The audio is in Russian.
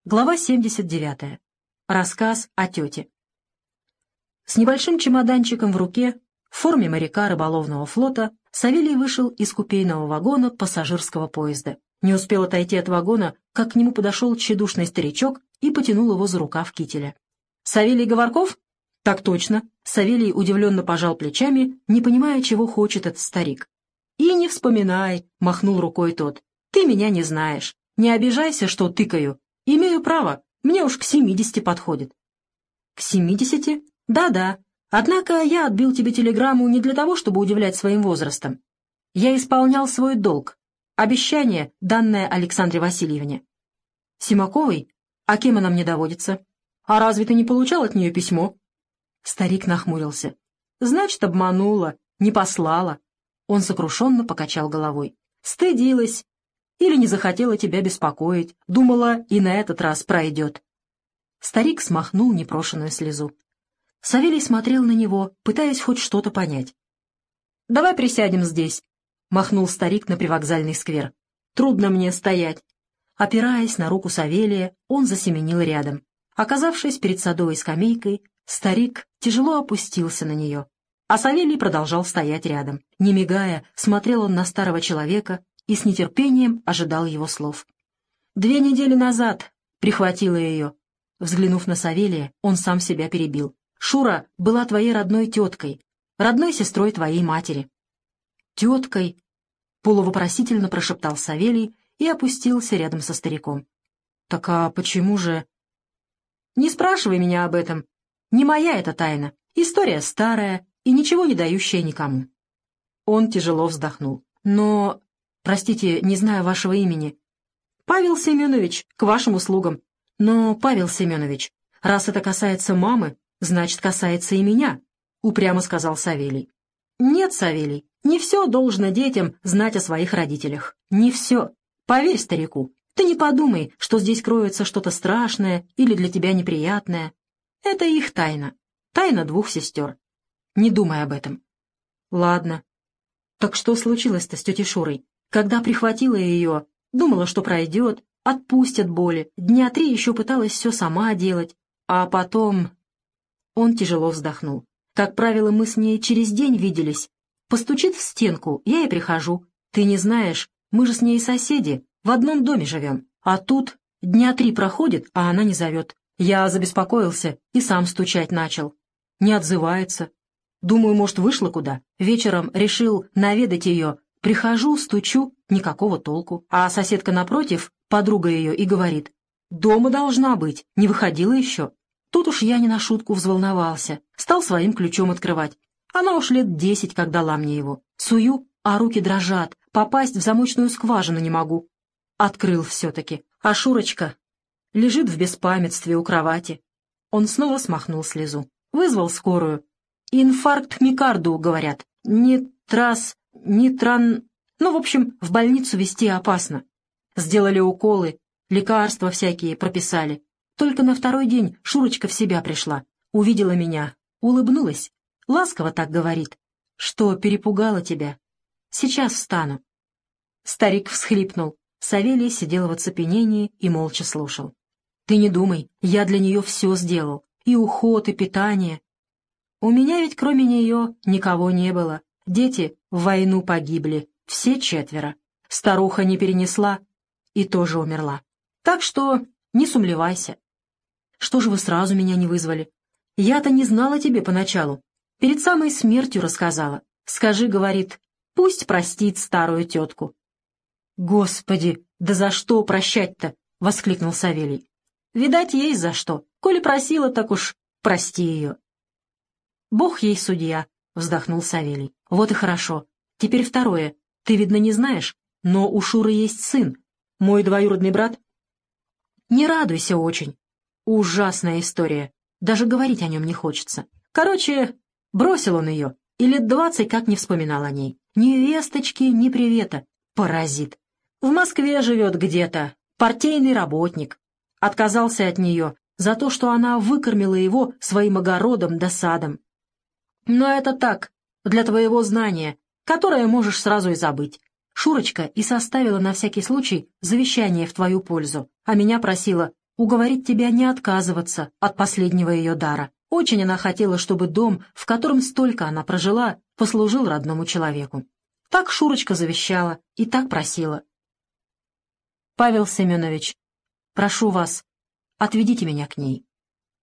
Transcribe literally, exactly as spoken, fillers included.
Глава семьдесят девятая. Рассказ о тете. С небольшим чемоданчиком в руке, в форме моряка рыболовного флота, Савелий вышел из купейного вагона пассажирского поезда. Не успел отойти от вагона, как к нему подошел тщедушный старичок и потянул его за рукав кителя. «Савелий Говорков?» «Так точно». Савелий удивленно пожал плечами, не понимая, чего хочет этот старик. «И не вспоминай», — махнул рукой тот. «Ты меня не знаешь. Не обижайся, что тыкаю. Имею право, мне уж к семидесяти подходит». «К семидесяти? Да-да. Однако я отбил тебе телеграмму не для того, чтобы удивлять своим возрастом. Я исполнял свой долг, обещание, данное Александре Васильевне». «Симаковой? А кем она мне доводится? А разве ты не получал от нее письмо?» Старик нахмурился. «Значит, обманула, не послала». Он сокрушенно покачал головой. «Стыдилась. Или не захотела тебя беспокоить, думала, и на этот раз пройдет». Старик смахнул непрошенную слезу. Савелий смотрел на него, пытаясь хоть что-то понять. «Давай присядем здесь», — махнул старик на привокзальный сквер. «Трудно мне стоять». Опираясь на руку Савелия, он засеменил рядом. Оказавшись перед садовой скамейкой, старик тяжело опустился на нее, а Савелий продолжал стоять рядом. Не мигая, смотрел он на старого человека и с нетерпением ожидал его слов. «Две недели назад прихватила ее». Взглянув на Савелия, он сам себя перебил. «Шура была твоей родной теткой, родной сестрой твоей матери». «Теткой?» — полувопросительно прошептал Савелий и опустился рядом со стариком. «Так а почему же...» «Не спрашивай меня об этом. Не моя эта тайна. История старая и ничего не дающая никому». Он тяжело вздохнул. «Но... Простите, не знаю вашего имени». «Павел Семенович, к вашим услугам». «Но, Павел Семенович, раз это касается мамы, значит, касается и меня», — упрямо сказал Савелий. «Нет, Савелий, не все должно детям знать о своих родителях. Не все. Поверь старику, ты не подумай, что здесь кроется что-то страшное или для тебя неприятное. Это их тайна. Тайна двух сестер. Не думай об этом». «Ладно. Так что случилось-то с тетей Шурой? Когда прихватила ее, думала, что пройдет, отпустят боли, дня три еще пыталась все сама делать, а потом...» Он тяжело вздохнул. «Как правило, мы с ней через день виделись. Постучит в стенку, я и прихожу. Ты не знаешь, мы же с ней соседи, в одном доме живем. А тут дня три проходит, а она не зовет. Я забеспокоился и сам стучать начал. Не отзывается. Думаю, может, вышла куда. Вечером решил наведать ее. Прихожу, стучу, никакого толку. А соседка напротив, подруга ее, и говорит: «Дома должна быть, не выходила еще». Тут уж я не на шутку взволновался, стал своим ключом открывать. Она уж лет десять, как дала мне его. Сую, а руки дрожат, попасть в замочную скважину не могу. Открыл все-таки, а Шурочка лежит в беспамятстве у кровати. Он снова смахнул слезу. Вызвал скорую. Инфаркт миокарду, говорят. Не трас... не тран... Ну, в общем, в больницу везти опасно. Сделали уколы, лекарства всякие прописали. Только на второй день Шурочка в себя пришла. Увидела меня, улыбнулась. Ласково так говорит. «Что, перепугала тебя? Сейчас встану». Старик всхлипнул. Савелий сидел в оцепенении и молча слушал. «Ты не думай, я для нее все сделал. И уход, и питание. У меня ведь кроме нее никого не было. Дети в войну погибли, все четверо. Старуха не перенесла и тоже умерла. Так что не сумлевайся». «Что же вы сразу меня не вызвали? Я-то не знала тебе поначалу. Перед самой смертью рассказала. Скажи, — говорит, — пусть простит старую тетку». «Господи, да за что прощать-то?» — воскликнул Савелий. «Видать, есть за что. Коли просила, так уж прости ее». «Бог ей судья», — вздохнул Савелий. «Вот и хорошо. Теперь второе. Ты, видно, не знаешь, но у Шуры есть сын. Мой двоюродный брат». «Не радуйся очень. Ужасная история. Даже говорить о нем не хочется. Короче, бросил он ее, и лет двадцать как не вспоминал о ней. Ни весточки, ни привета. Паразит. В Москве живет где-то. Партийный работник. Отказался от нее за то, что она выкормила его своим огородом да садом. Но это так, для твоего знания, которое можешь сразу и забыть. Шурочка и составила на всякий случай завещание в твою пользу, а меня просила: уговорить тебя не отказываться от последнего ее дара. Очень она хотела, чтобы дом, в котором столько она прожила, послужил родному человеку. Так Шурочка завещала и так просила. Павел Семенович, прошу вас, отведите меня к ней.